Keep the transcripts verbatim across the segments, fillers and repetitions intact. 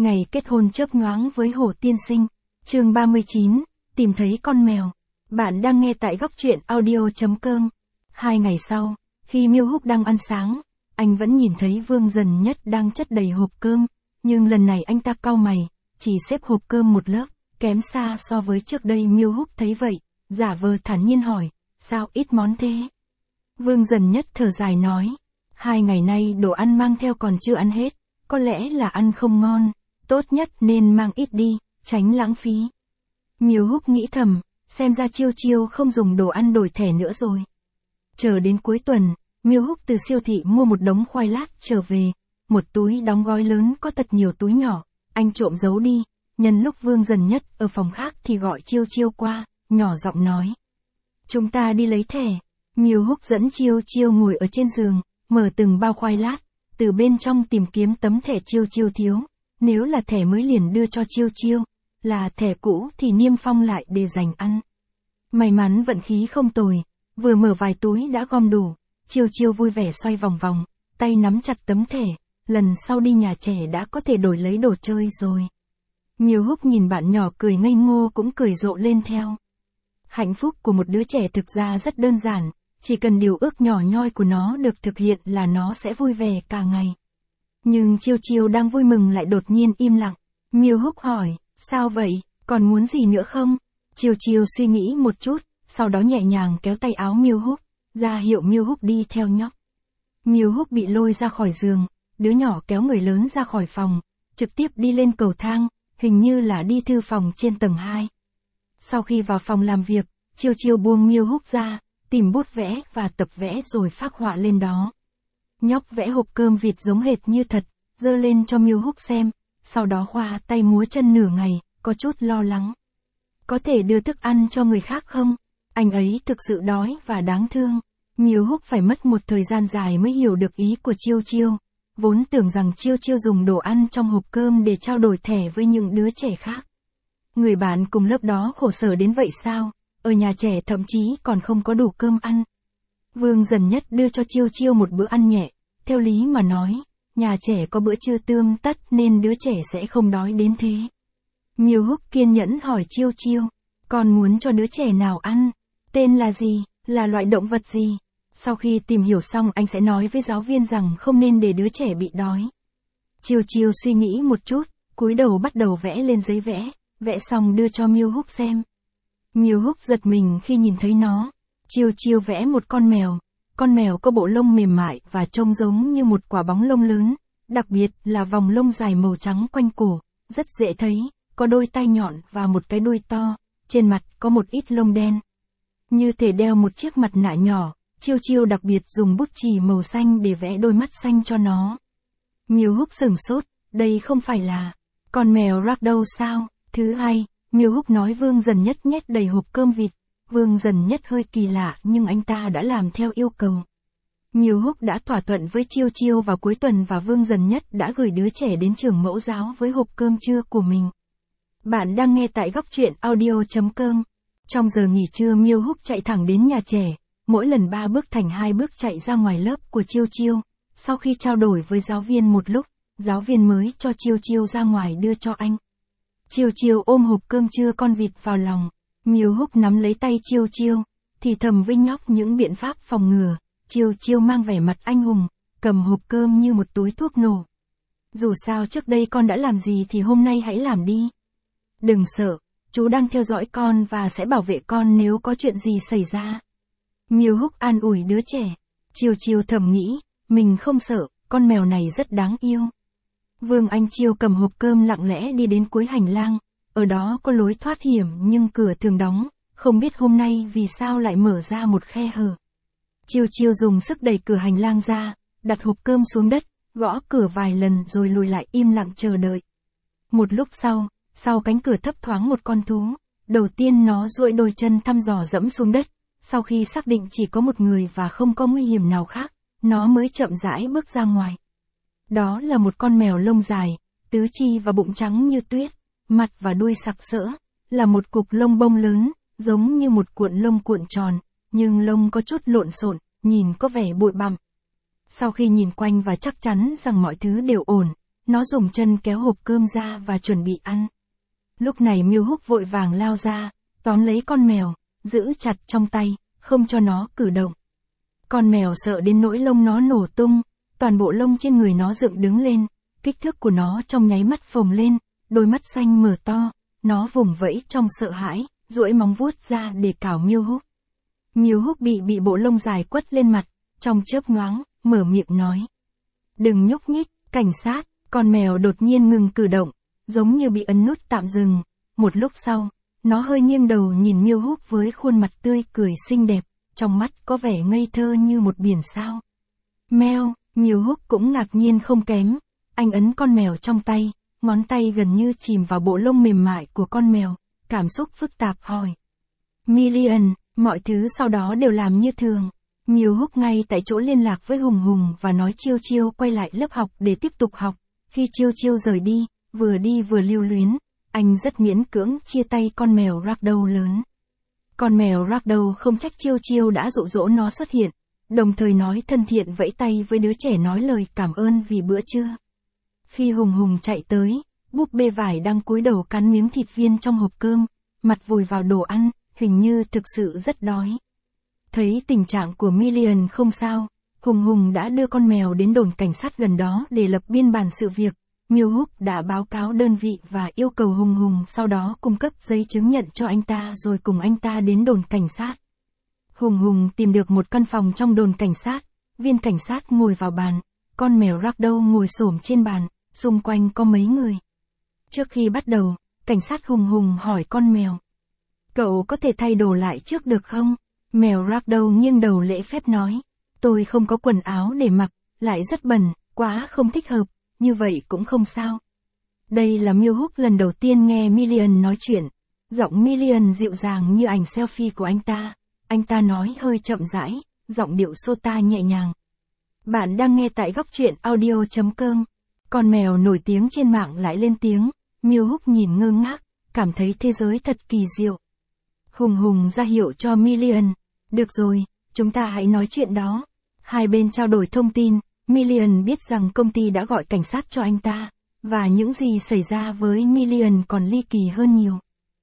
Ngày kết hôn chớp nhoáng với Hồ Tiên Sinh. Chương ba mươi chín, tìm thấy con mèo. Bạn đang nghe tại góc truyện audio chấm com. Hai ngày sau, khi Miêu Húc đang ăn sáng, anh vẫn nhìn thấy Vương Dần Nhất đang chất đầy hộp cơm, nhưng lần này anh ta cau mày, chỉ xếp hộp cơm một lớp, kém xa so với trước đây. Miêu Húc thấy vậy, giả vờ thản nhiên hỏi, sao ít món thế? Vương Dần Nhất thở dài nói, hai ngày nay đồ ăn mang theo còn chưa ăn hết, có lẽ là ăn không ngon, tốt nhất nên mang ít đi, tránh lãng phí. Miêu Húc nghĩ thầm, xem ra Chiêu Chiêu không dùng đồ ăn đổi thẻ nữa rồi. Chờ đến cuối tuần, Miêu Húc từ siêu thị mua một đống khoai lát trở về, một túi đóng gói lớn có thật nhiều túi nhỏ, anh trộm giấu đi, nhân lúc Vương Dần Nhất ở phòng khác thì gọi Chiêu Chiêu qua, nhỏ giọng nói. Chúng ta đi lấy thẻ. Miêu Húc dẫn Chiêu Chiêu ngồi ở trên giường, mở từng bao khoai lát, từ bên trong tìm kiếm tấm thẻ Chiêu Chiêu thiếu, nếu là thẻ mới liền đưa cho Chiêu Chiêu, là thẻ cũ thì niêm phong lại để dành ăn. May mắn vận khí không tồi, vừa mở vài túi đã gom đủ, Chiêu Chiêu vui vẻ xoay vòng vòng, tay nắm chặt tấm thẻ, lần sau đi nhà trẻ đã có thể đổi lấy đồ chơi rồi. Miêu Húc nhìn bạn nhỏ cười ngây ngô cũng cười rộ lên theo. Hạnh phúc của một đứa trẻ thực ra rất đơn giản, chỉ cần điều ước nhỏ nhoi của nó được thực hiện là nó sẽ vui vẻ cả ngày. Nhưng Chiêu Chiêu đang vui mừng lại đột nhiên im lặng. Miêu Húc hỏi, sao vậy, còn muốn gì nữa không? Chiêu Chiêu suy nghĩ một chút, sau đó nhẹ nhàng kéo tay áo Miêu Húc, ra hiệu Miêu Húc đi theo nhóc. Miêu Húc bị lôi ra khỏi giường, đứa nhỏ kéo người lớn ra khỏi phòng, trực tiếp đi lên cầu thang, hình như là đi thư phòng trên tầng hai. Sau khi vào phòng làm việc, Chiêu Chiêu buông Miêu Húc ra, tìm bút vẽ và tập vẽ rồi phác họa lên đó. Nhóc vẽ hộp cơm vịt giống hệt như thật, giơ lên cho Miêu Húc xem, sau đó khoa tay múa chân nửa ngày, có chút lo lắng. Có thể đưa thức ăn cho người khác không? Anh ấy thực sự đói và đáng thương. Miêu Húc phải mất một thời gian dài mới hiểu được ý của Chiêu Chiêu, vốn tưởng rằng Chiêu Chiêu dùng đồ ăn trong hộp cơm để trao đổi thẻ với những đứa trẻ khác. Người bạn cùng lớp đó khổ sở đến vậy sao? Ở nhà trẻ thậm chí còn không có đủ cơm ăn. Vương Dần Nhất đưa cho Chiêu Chiêu một bữa ăn nhẹ, theo lý mà nói, nhà trẻ có bữa trưa tươm tất nên đứa trẻ sẽ không đói đến thế. Miêu Húc kiên nhẫn hỏi Chiêu Chiêu, con muốn cho đứa trẻ nào ăn? Tên là gì? Là loại động vật gì? Sau khi tìm hiểu xong anh sẽ nói với giáo viên rằng không nên để đứa trẻ bị đói. Chiêu Chiêu suy nghĩ một chút, cúi đầu bắt đầu vẽ lên giấy vẽ, vẽ xong đưa cho Miêu Húc xem. Miêu Húc giật mình khi nhìn thấy nó. Chiêu Chiêu vẽ một con mèo, con mèo có bộ lông mềm mại và trông giống như một quả bóng lông lớn, đặc biệt là vòng lông dài màu trắng quanh cổ, rất dễ thấy, có đôi tai nhọn và một cái đuôi to, trên mặt có một ít lông đen. Như thể đeo một chiếc mặt nạ nhỏ, Chiêu Chiêu đặc biệt dùng bút chì màu xanh để vẽ đôi mắt xanh cho nó. Miêu Húc sửng sốt, đây không phải là con mèo ragdoll sao? Thứ hai, Miêu Húc nói Vương Dần Nhất nhét đầy hộp cơm vịt. Vương Dần Nhất hơi kỳ lạ nhưng anh ta đã làm theo yêu cầu. Miêu Húc đã thỏa thuận với Chiêu Chiêu vào cuối tuần và Vương Dần Nhất đã gửi đứa trẻ đến trường mẫu giáo với hộp cơm trưa của mình. Bạn đang nghe tại góc truyện audio chấm com. Trong giờ nghỉ trưa Miêu Húc chạy thẳng đến nhà trẻ, mỗi lần ba bước thành hai bước chạy ra ngoài lớp của Chiêu Chiêu. Sau khi trao đổi với giáo viên một lúc, giáo viên mới cho Chiêu Chiêu ra ngoài đưa cho anh. Chiêu Chiêu ôm hộp cơm trưa con vịt vào lòng. Miêu Húc nắm lấy tay Chiêu Chiêu, thì thầm với nhóc những biện pháp phòng ngừa. Chiêu Chiêu mang vẻ mặt anh hùng, cầm hộp cơm như một túi thuốc nổ. Dù sao trước đây con đã làm gì thì hôm nay hãy làm đi. Đừng sợ, chú đang theo dõi con và sẽ bảo vệ con nếu có chuyện gì xảy ra. Miêu Húc an ủi đứa trẻ. Chiêu Chiêu thầm nghĩ, mình không sợ, con mèo này rất đáng yêu. Vương Anh Chiêu cầm hộp cơm lặng lẽ đi đến cuối hành lang. Ở đó có lối thoát hiểm nhưng cửa thường đóng, không biết hôm nay vì sao lại mở ra một khe hở. Chiêu Chiêu dùng sức đẩy cửa hành lang ra, đặt hộp cơm xuống đất, gõ cửa vài lần rồi lùi lại im lặng chờ đợi. Một lúc sau, sau cánh cửa thấp thoáng một con thú, đầu tiên nó duỗi đôi chân thăm dò dẫm xuống đất, sau khi xác định chỉ có một người và không có nguy hiểm nào khác, nó mới chậm rãi bước ra ngoài. Đó là một con mèo lông dài, tứ chi và bụng trắng như tuyết. Mặt và đuôi sặc sỡ, là một cục lông bông lớn, giống như một cuộn lông cuộn tròn, nhưng lông có chút lộn xộn, nhìn có vẻ bụi bặm. Sau khi nhìn quanh và chắc chắn rằng mọi thứ đều ổn, nó dùng chân kéo hộp cơm ra và chuẩn bị ăn. Lúc này Miêu Húc vội vàng lao ra, tóm lấy con mèo, giữ chặt trong tay, không cho nó cử động. Con mèo sợ đến nỗi lông nó nổ tung, toàn bộ lông trên người nó dựng đứng lên, kích thước của nó trong nháy mắt phồng lên, đôi mắt xanh mở to, nó vùng vẫy trong sợ hãi, duỗi móng vuốt ra để cào Miêu Húc. Miêu Húc bị bị bộ lông dài quất lên mặt, trong chớp nhoáng, mở miệng nói. Đừng nhúc nhích, cảnh sát, con mèo đột nhiên ngừng cử động, giống như bị ấn nút tạm dừng. Một lúc sau, nó hơi nghiêng đầu nhìn Miêu Húc với khuôn mặt tươi cười xinh đẹp, trong mắt có vẻ ngây thơ như một biển sao. Mèo, Miêu Húc cũng ngạc nhiên không kém, anh ấn con mèo trong tay, ngón tay gần như chìm vào bộ lông mềm mại của con mèo, cảm xúc phức tạp hỏi. Million, mọi thứ sau đó đều làm như thường. Miêu Húc ngay tại chỗ liên lạc với Hùng Hùng và nói Chiêu Chiêu quay lại lớp học để tiếp tục học. Khi Chiêu Chiêu rời đi, vừa đi vừa lưu luyến, anh rất miễn cưỡng chia tay con mèo Ragdoll lớn. Con mèo Ragdoll không trách Chiêu Chiêu đã dụ dỗ nó xuất hiện, đồng thời nói thân thiện vẫy tay với đứa trẻ nói lời cảm ơn vì bữa trưa. Khi Hùng Hùng chạy tới, búp bê vải đang cúi đầu cắn miếng thịt viên trong hộp cơm, mặt vùi vào đồ ăn, hình như thực sự rất đói. Thấy tình trạng của Million không sao, Hùng Hùng đã đưa con mèo đến đồn cảnh sát gần đó để lập biên bản sự việc. Miêu Húc đã báo cáo đơn vị và yêu cầu Hùng Hùng sau đó cung cấp giấy chứng nhận cho anh ta rồi cùng anh ta đến đồn cảnh sát. Hùng Hùng tìm được một căn phòng trong đồn cảnh sát, viên cảnh sát ngồi vào bàn, con mèo Ragdoll ngồi xổm trên bàn, xung quanh có mấy người. Trước khi bắt đầu, cảnh sát Hùng Hùng hỏi con mèo. Cậu có thể thay đồ lại trước được không? Mèo Ragdoll nghiêng đầu lễ phép nói. Tôi không có quần áo để mặc, lại rất bẩn, quá không thích hợp, như vậy cũng không sao. Đây là Miêu Húc lần đầu tiên nghe Million nói chuyện. Giọng Million dịu dàng như ảnh selfie của anh ta. Anh ta nói hơi chậm rãi, giọng điệu sota nhẹ nhàng. Bạn đang nghe tại góc truyện audio chấm com. Con mèo nổi tiếng trên mạng lại lên tiếng. Miêu Húc nhìn ngơ ngác, cảm thấy thế giới thật kỳ diệu. Hùng Hùng ra hiệu cho Million. Được rồi, chúng ta hãy nói chuyện đó. Hai bên trao đổi thông tin, Million biết rằng công ty đã gọi cảnh sát cho anh ta, và những gì xảy ra với Million còn ly kỳ hơn nhiều.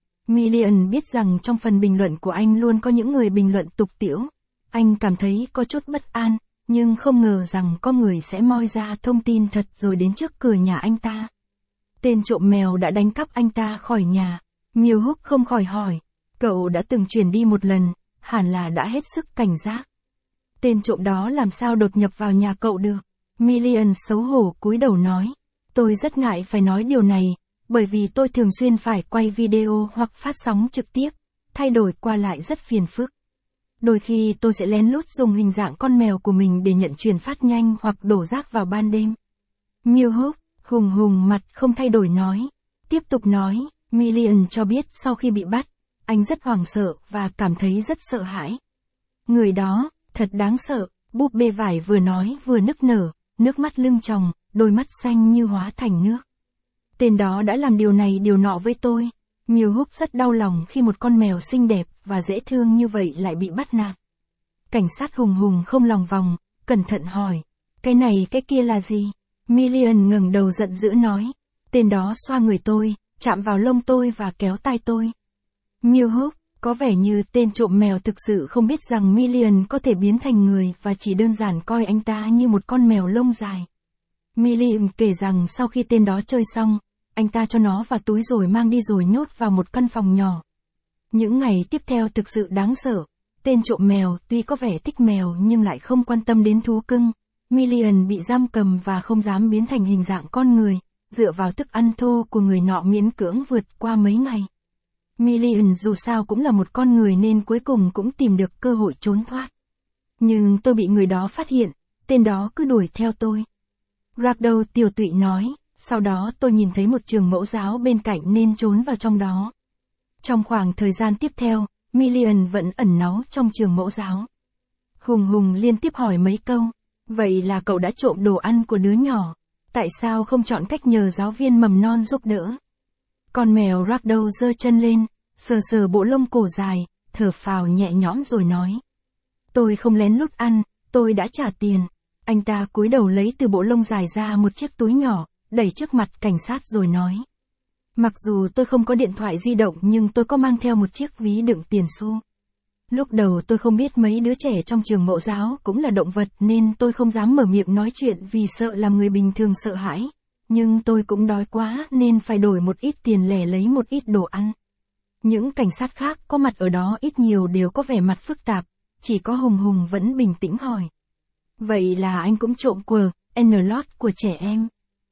Million biết rằng trong phần bình luận của anh luôn có những người bình luận tục tĩu. Anh cảm thấy có chút bất an, nhưng không ngờ rằng có người sẽ moi ra thông tin thật rồi đến trước cửa nhà anh ta. Tên trộm mèo đã đánh cắp anh ta khỏi nhà. Miêu Húc không khỏi hỏi, cậu đã từng chuyển đi một lần, hẳn là đã hết sức cảnh giác. Tên trộm đó làm sao đột nhập vào nhà cậu được? Million xấu hổ cúi đầu nói. Tôi rất ngại phải nói điều này, bởi vì tôi thường xuyên phải quay video hoặc phát sóng trực tiếp, thay đổi qua lại rất phiền phức. Đôi khi tôi sẽ lén lút dùng hình dạng con mèo của mình để nhận truyền phát nhanh hoặc đổ rác vào ban đêm. Miêu Húc, Hùng Hùng mặt không thay đổi nói. Tiếp tục nói, Million cho biết sau khi bị bắt, anh rất hoảng sợ và cảm thấy rất sợ hãi. Người đó, thật đáng sợ, búp bê vải vừa nói vừa nức nở, nước mắt lưng tròng, đôi mắt xanh như hóa thành nước. Tên đó đã làm điều này điều nọ với tôi. Miêu Húc rất đau lòng khi một con mèo xinh đẹp và dễ thương như vậy lại bị bắt nạt. Cảnh sát Hùng Hùng không lòng vòng, cẩn thận hỏi. Cái này cái kia là gì? Million ngẩng đầu giận dữ nói. Tên đó xoa người tôi, chạm vào lông tôi và kéo tai tôi. Miêu Húc, có vẻ như tên trộm mèo thực sự không biết rằng Million có thể biến thành người và chỉ đơn giản coi anh ta như một con mèo lông dài. Million kể rằng sau khi tên đó chơi xong, anh ta cho nó vào túi rồi mang đi rồi nhốt vào một căn phòng nhỏ. Những ngày tiếp theo thực sự đáng sợ. Tên trộm mèo tuy có vẻ thích mèo nhưng lại không quan tâm đến thú cưng. Million bị giam cầm và không dám biến thành hình dạng con người, dựa vào thức ăn thô của người nọ miễn cưỡng vượt qua mấy ngày. Million dù sao cũng là một con người nên cuối cùng cũng tìm được cơ hội trốn thoát. Nhưng tôi bị người đó phát hiện, tên đó cứ đuổi theo tôi. Ragdoll tiều tụy nói, sau đó tôi nhìn thấy một trường mẫu giáo bên cạnh nên trốn vào trong đó. Trong khoảng thời gian tiếp theo, Million vẫn ẩn náu trong trường mẫu giáo. Hùng Hùng liên tiếp hỏi mấy câu, vậy là cậu đã trộm đồ ăn của đứa nhỏ, tại sao không chọn cách nhờ giáo viên mầm non giúp đỡ? Con mèo Ragdoll giơ chân lên, sờ sờ bộ lông cổ dài, thở phào nhẹ nhõm rồi nói. Tôi không lén lút ăn, tôi đã trả tiền. Anh ta cúi đầu lấy từ bộ lông dài ra một chiếc túi nhỏ, đẩy trước mặt cảnh sát rồi nói. Mặc dù tôi không có điện thoại di động nhưng tôi có mang theo một chiếc ví đựng tiền xu. Lúc đầu tôi không biết mấy đứa trẻ trong trường mẫu giáo cũng là động vật nên tôi không dám mở miệng nói chuyện vì sợ làm người bình thường sợ hãi. Nhưng tôi cũng đói quá nên phải đổi một ít tiền lẻ lấy một ít đồ ăn. Những cảnh sát khác có mặt ở đó ít nhiều đều có vẻ mặt phức tạp, chỉ có Hùng Hùng vẫn bình tĩnh hỏi. Vậy là anh cũng trộm quờ, N-Lot của trẻ em.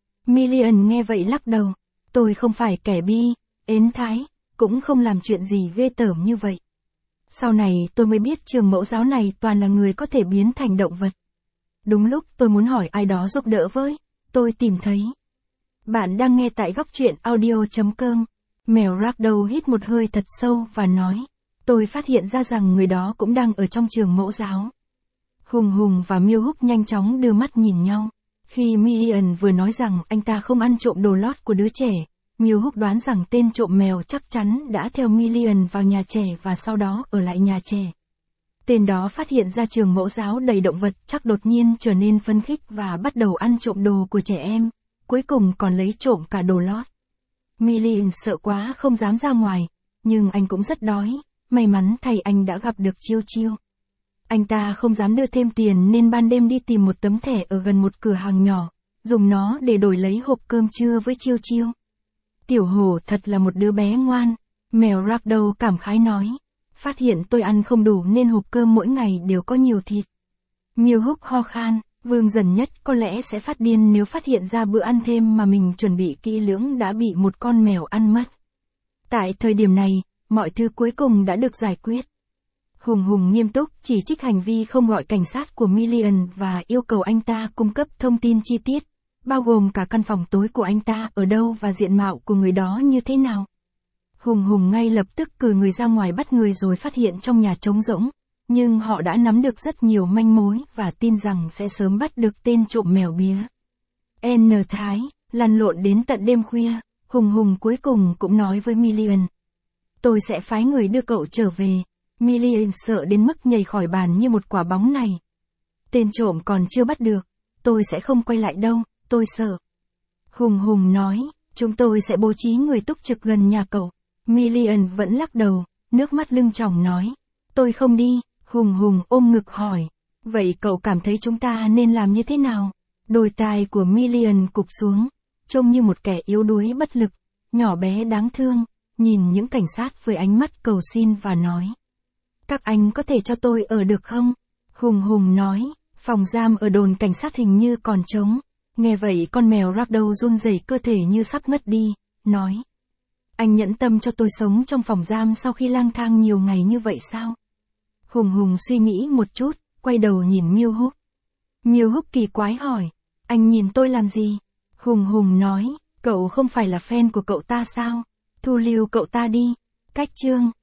Million nghe vậy lắc đầu. Tôi không phải kẻ bi, ến thái, cũng không làm chuyện gì ghê tởm như vậy. Sau này tôi mới biết trường mẫu giáo này toàn là người có thể biến thành động vật. Đúng lúc tôi muốn hỏi ai đó giúp đỡ với, tôi tìm thấy. Bạn đang nghe tại góc truyện audio.com. Mèo Ragdoll hít một hơi thật sâu và nói. Tôi phát hiện ra rằng người đó cũng đang ở trong trường mẫu giáo. Hùng Hùng và Miêu Húc nhanh chóng đưa mắt nhìn nhau. Khi Million vừa nói rằng anh ta không ăn trộm đồ lót của đứa trẻ, Miêu Húc đoán rằng tên trộm mèo chắc chắn đã theo Million vào nhà trẻ và sau đó ở lại nhà trẻ. Tên đó phát hiện ra trường mẫu giáo đầy động vật chắc đột nhiên trở nên phấn khích và bắt đầu ăn trộm đồ của trẻ em, cuối cùng còn lấy trộm cả đồ lót. Million sợ quá không dám ra ngoài, nhưng anh cũng rất đói, may mắn thay anh đã gặp được Chiêu Chiêu. Anh ta không dám đưa thêm tiền nên ban đêm đi tìm một tấm thẻ ở gần một cửa hàng nhỏ, dùng nó để đổi lấy hộp cơm trưa với Chiêu Chiêu. Tiểu hổ thật là một đứa bé ngoan, mèo Ragdoll cảm khái nói. Phát hiện tôi ăn không đủ nên hộp cơm mỗi ngày đều có nhiều thịt. Miêu Húc ho khan, Vương Dần Nhất có lẽ sẽ phát điên nếu phát hiện ra bữa ăn thêm mà mình chuẩn bị kỹ lưỡng đã bị một con mèo ăn mất. Tại thời điểm này, mọi thứ cuối cùng đã được giải quyết. Hùng Hùng nghiêm túc chỉ trích hành vi không gọi cảnh sát của Million và yêu cầu anh ta cung cấp thông tin chi tiết, bao gồm cả căn phòng tối của anh ta ở đâu và diện mạo của người đó như thế nào. Hùng Hùng ngay lập tức cử người ra ngoài bắt người rồi phát hiện trong nhà trống rỗng, nhưng họ đã nắm được rất nhiều manh mối và tin rằng sẽ sớm bắt được tên trộm mèo bía. N. Thái, lăn lộn đến tận đêm khuya, Hùng Hùng cuối cùng cũng nói với Million. Tôi sẽ phái người đưa cậu trở về. Million sợ đến mức nhảy khỏi bàn như một quả bóng này. Tên trộm còn chưa bắt được, tôi sẽ không quay lại đâu, tôi sợ. Hùng Hùng nói, chúng tôi sẽ bố trí người túc trực gần nhà cậu. Million vẫn lắc đầu, nước mắt lưng tròng nói. Tôi không đi, Hùng Hùng ôm ngực hỏi. Vậy cậu cảm thấy chúng ta nên làm như thế nào? Đôi tai của Million cụp xuống, trông như một kẻ yếu đuối bất lực, nhỏ bé đáng thương, nhìn những cảnh sát với ánh mắt cầu xin và nói. Các anh có thể cho tôi ở được không? Hùng Hùng nói, phòng giam ở đồn cảnh sát hình như còn trống. Nghe vậy con mèo Ragdoll run rẩy cơ thể như sắp ngất đi, nói. Anh nhẫn tâm cho tôi sống trong phòng giam sau khi lang thang nhiều ngày như vậy sao? Hùng Hùng suy nghĩ một chút, quay đầu nhìn Miêu Húc. Miêu Húc kỳ quái hỏi, anh nhìn tôi làm gì? Hùng Hùng nói, cậu không phải là fan của cậu ta sao? Thu lưu cậu ta đi. Cách chương